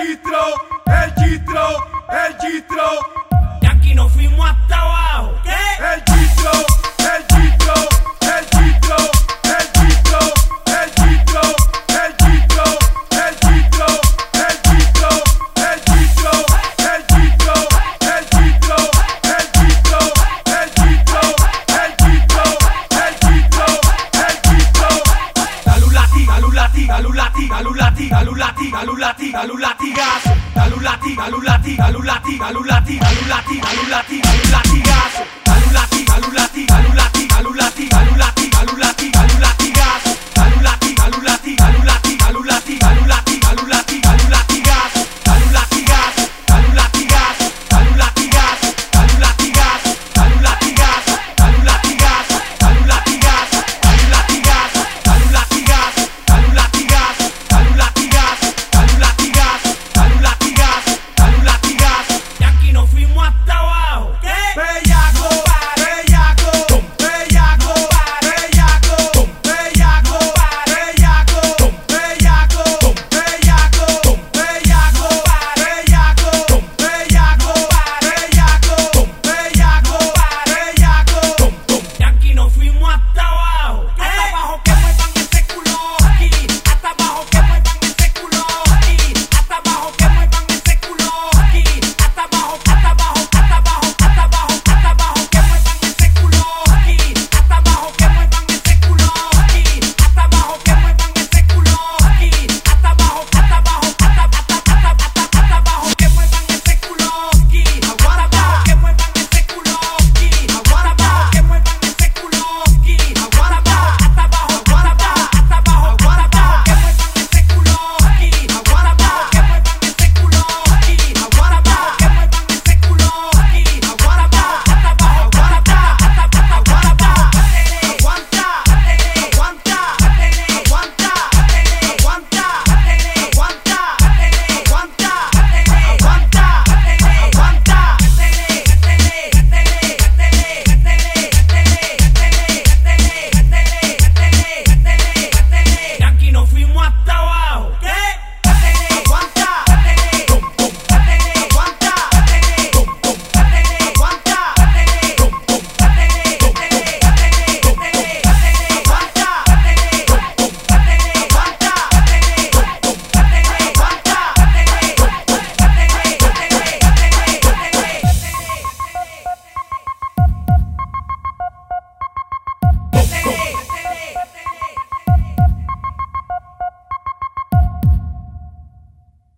el Gistro. Y aquí nos fuimos hasta abajo. ¿Qué? El Gistro, el Gistro, el Gistro, el Gistro, el Gistro, el Gistro, el Gistro, el Gistro, el Gistro, el Gistro, el Gistro, el Gistro, el Gistro, el Gistro, el Gistro, el Gistro. Galulati, galulati, galulati, galulati, galulati, galulati, galulatigazo. Galulati, galulati, galulati, galulati, galulati, galulati, galulatigazo. Galulati, galulati, galulati.